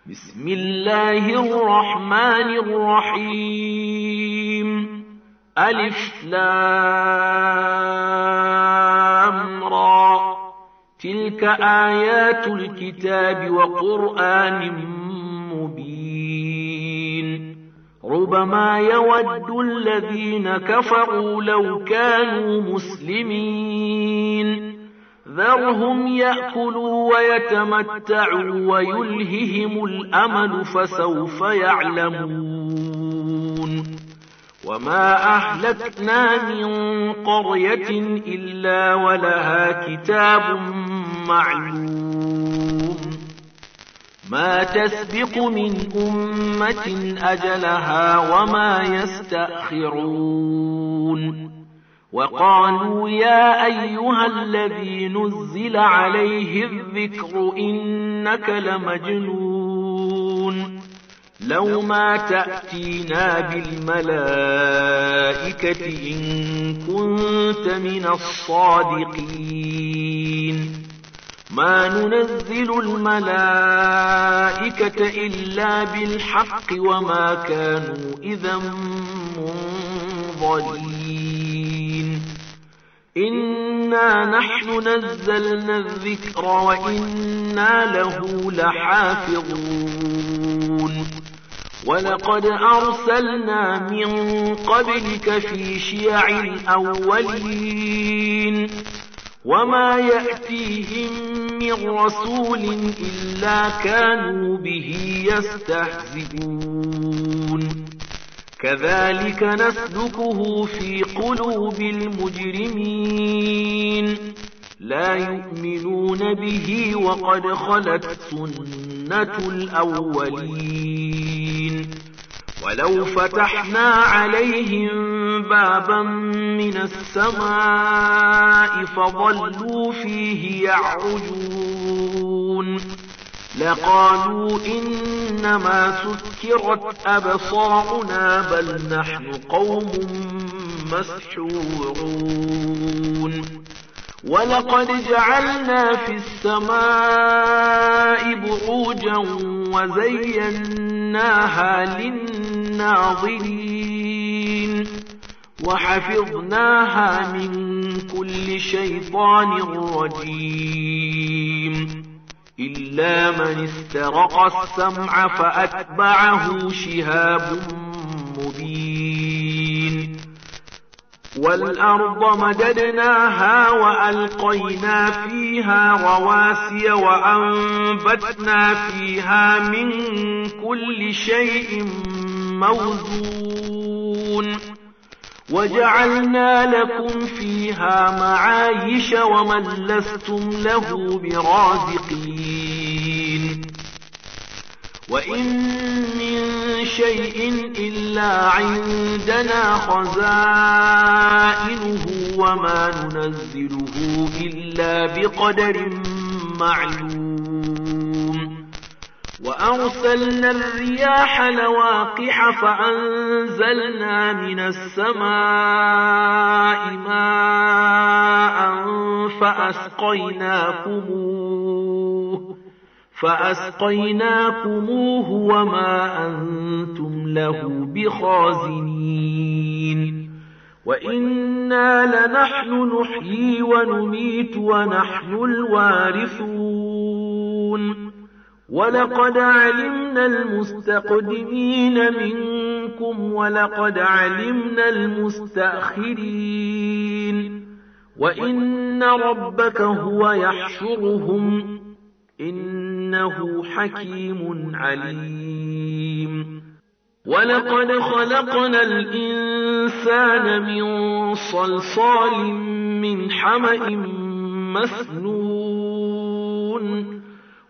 بسم الله الرحمن الرحيم ألف لام را تلك آيات الكتاب وقرآن مبين ربما يود الذين كفروا لو كانوا مسلمين ذرهم يأكلوا ويتمتعوا ويلههم الأمل فسوف يعلمون وما أهلكنا من قرية إلا ولها كتاب معلوم ما تسبق من أمة أجلها وما يستأخرون وقالوا يا أيها الذي نزل عليه الذكر إنك لمجنون لو ما تأتينا بالملائكة إن كنت من الصادقين ما ننزل الملائكة إلا بالحق وما كانوا إذا منظرين إنا نحن نزلنا الذكر وإنا له لحافظون ولقد أرسلنا من قبلك في شيع الأولين وما يأتيهم من رسول إلا كانوا به يستهزئون كذلك نسلكه في قلوب المجرمين لا يؤمنون به وقد خلت سنة الأولين ولو فتحنا عليهم بابا من السماء فظلوا فيه يعرجون لقالوا إنما سكرت أبصارنا بل نحن قوم مسحورون ولقد جعلنا في السماء بروجا وزيناها للناظرين وحفظناها من كل شيطان رجيم إلا من استرق السمع فأتبعه شهاب مبين والأرض مددناها وألقينا فيها رواسي وأنبتنا فيها من كل شيء موزون وجعلنا لكم فيها معايش ومن لستم له برازقين وإن من شيء إلا عندنا خزائنه وما ننزله إلا بقدر معلوم وأرسلنا الرياح لواقح فأنزلنا من السماء ماء فأسقيناكموه وما أنتم له بخازنين وإنا لنحن نحيي ونميت ونحن الوارثون ولقد علمنا المستقدمين منكم ولقد علمنا المستأخرين وإن ربك هو يحشرهم إنه حكيم عليم ولقد خلقنا الإنسان من صلصال من حمأ مسنون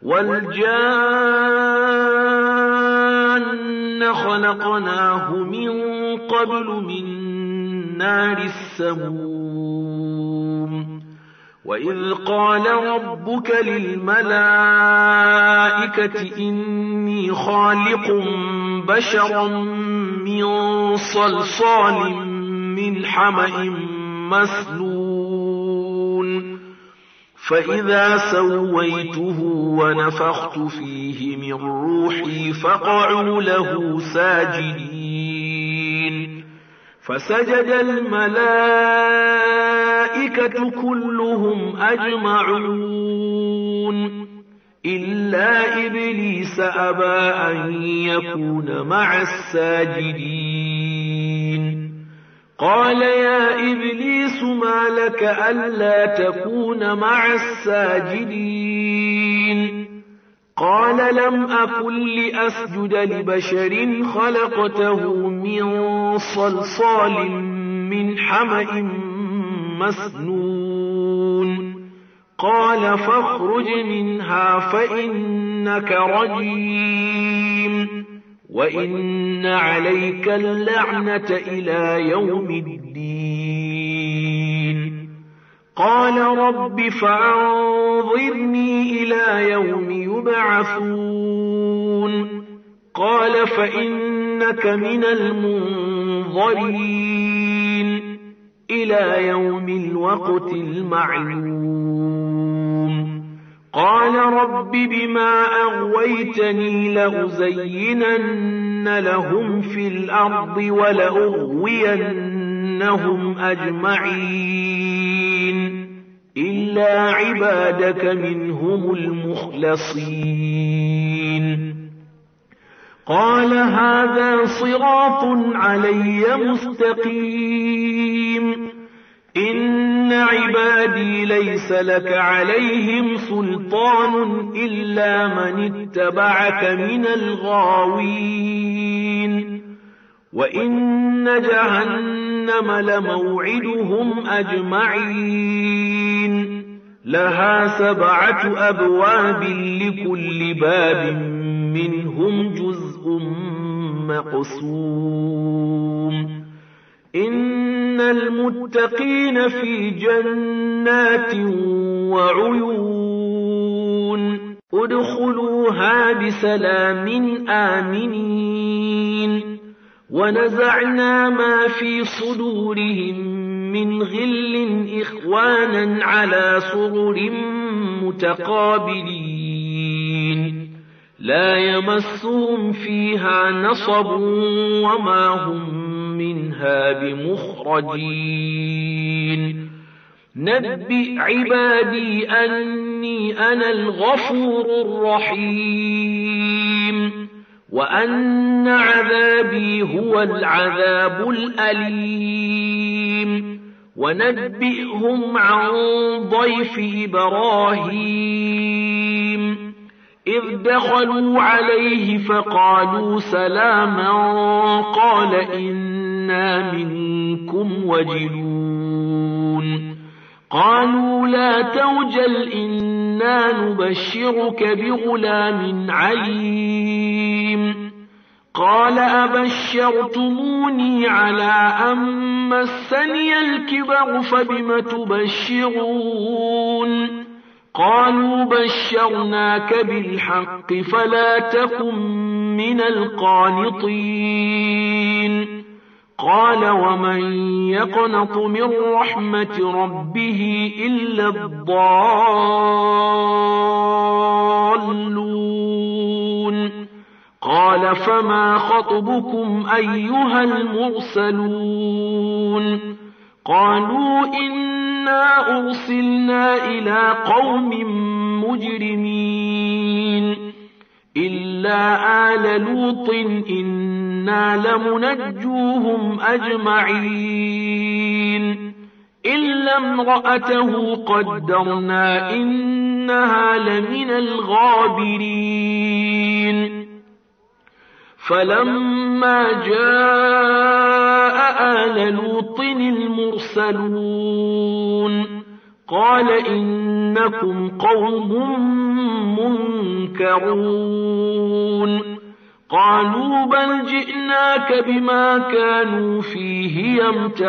والجان خلقناه من قبل من نار السموم وإذ قال ربك للملائكة إني خالق بشرا من صلصال من حمأ مسنون فإذا سويته ونفخت فيه من روحي فقعوا له ساجدين فسجد الملائكة كلهم أجمعون إلا إبليس أبى أن يكون مع الساجدين قال يا إبليس ما لك ألا تكون مع الساجدين قال لم أكن لأسجد لبشر خلقته من صلصال من حمأ مسنون قال فاخرج منها فإنك رجيم وإن عليك اللعنة إلى يوم الدين قال رب فأنظرني إلى يوم يبعثون قال فإنك من المنظرين إلى يوم الوقت المعلوم قال رب بما أغويتني لأزينن لهم في الأرض ولأغوينهم أجمعين إلا عبادك منهم المخلصين قال هذا صراط علي مستقيم إن عبادي ليس لك عليهم سلطان إلا من اتبعك من الغاوين وإن جهنم لموعدهم أجمعين لها 7 أبواب لكل باب منهم جزء مقسوم إن المتقين في جنات وعيون ادخلوها بسلام آمنين ونزعنا ما في صدورهم من غل إخوانا على سرر متقابلين لا يمسهم فيها نصب وما هم منها بمخرجين نبئ عبادي أني أنا الغفور الرحيم وأن عذابي هو العذاب الأليم ونبئهم عن ضيف إبراهيم إذ دخلوا عليه فقالوا سلاما قال إنا منكم وجلون قالوا لا توجل إنا نبشرك بغلام عليم قال أبشرتموني على أن مسني الكبر فبم تبشرون قالوا بشرناك بالحق فلا تكن من القانطين قال ومن يقنط من رحمة ربه إلا الضالون قال فما خطبكم أيها المرسلون قالوا إنا أرسلنا إلى قوم مجرمين إلا آل لوط إنا لمنجوهم أجمعين إلا امرأته قدرنا إنها لمن الغابرين فلما جاء آل لوط المرسلون قال إنكم قوم منكرون قالوا بل جئناك بما كانوا فيه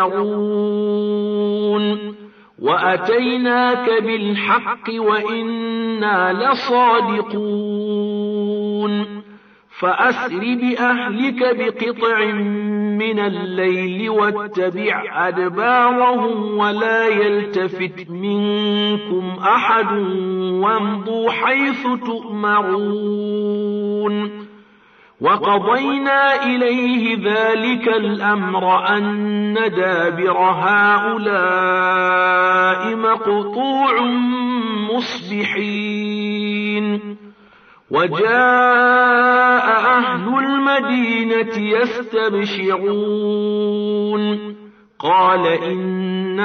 يمترون وأتيناك بالحق وإنا لصادقون فأسر بأهلك بقطع من الليل واتبع أدبارهم ولا يلتفت منكم أحد وامضوا حيث تؤمرون وقضينا إليه ذلك الأمر أن دابر هؤلاء مقطوع مصبحين وجاء أهل المدينة يستبشرون قال إن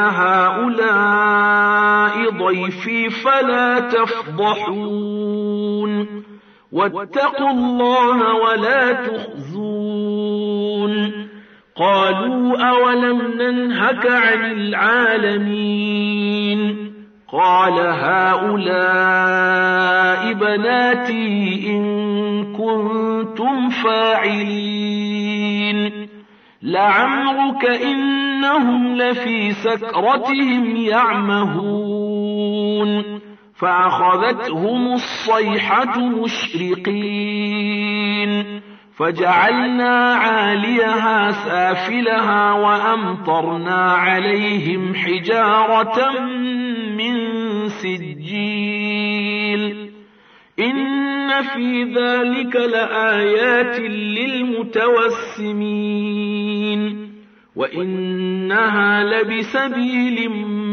هؤلاء ضيفي فلا تفضحون واتقوا الله ولا تخزون قالوا أولم ننهك عن العالمين قال هؤلاء بناتي إن كنتم فاعلين لعمرك إنهم لفي سكرتهم يعمهون فأخذتهم الصيحة مشرقين فجعلنا عاليها سافلها وأمطرنا عليهم حجارة من سجيل إن في ذلك لآيات للمتوسمين وإنها لبسبيل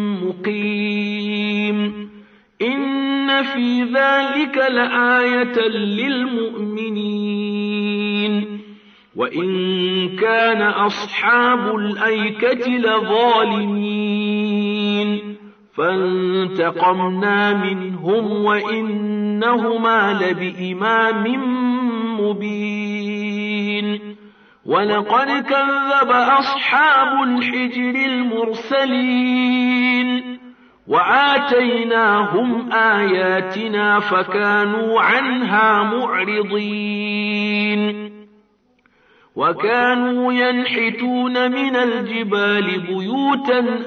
مقيم إن في ذلك لآية للمؤمنين وإن كان أصحاب الأيكة لظالمين فانتقمنا منهم وإنهما لبإمام مبين ولقد كذب أصحاب الحجر المرسلين وآتيناهم آياتنا فكانوا عنها معرضين وكانوا ينحتون من الجبال بيوتا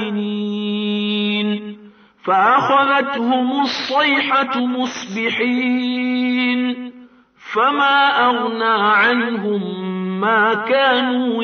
آمنين فأخذتهم الصيحة مصبحين فما أغنى عنهم ما كانوا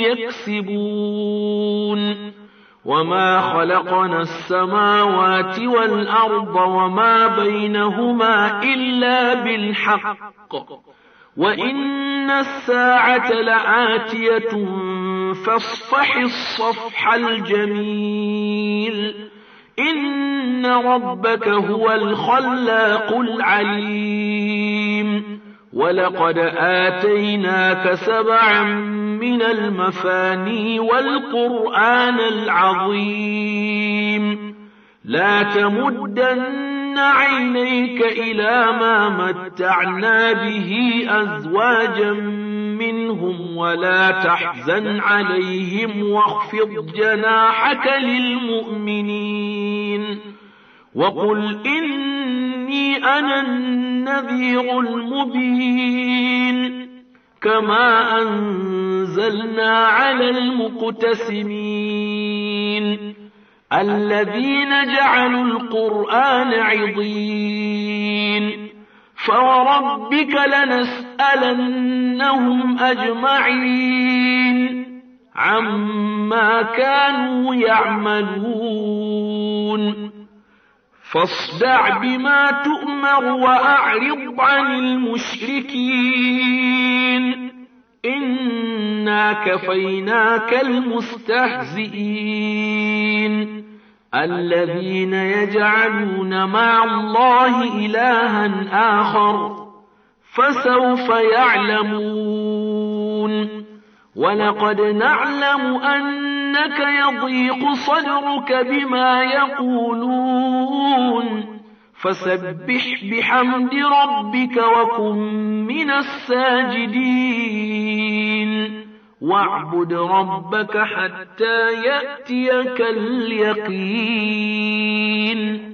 يكسبون وما خلقنا السماوات والأرض وما بينهما إلا بالحق وإن الساعة لآتية فاصفح الصفح الجميل إن ربك هو الخلاق العليم ولقد آتيناك 7 من المثاني والقرآن العظيم لا تمدن عينيك إلى ما متعنا به أزواجا منهم ولا تحزن عليهم واخفض جناحك للمؤمنين وقل إني أنا النذير المبين كما أنزلنا على المقتسمين الذين جعلوا القرآن عضين فوربك لنسألنهم أجمعين عما كانوا يعملون فاصدع بما تؤمر وأعرض عن المشركين إنا كفيناك المستهزئين الذين يجعلون مع الله إلها آخر فسوف يعلمون ولقد نعلم أنك يضيق صدرك بما يقولون فسبح بحمد ربك وكن من الساجدين واعبد ربك حتى يأتيك اليقين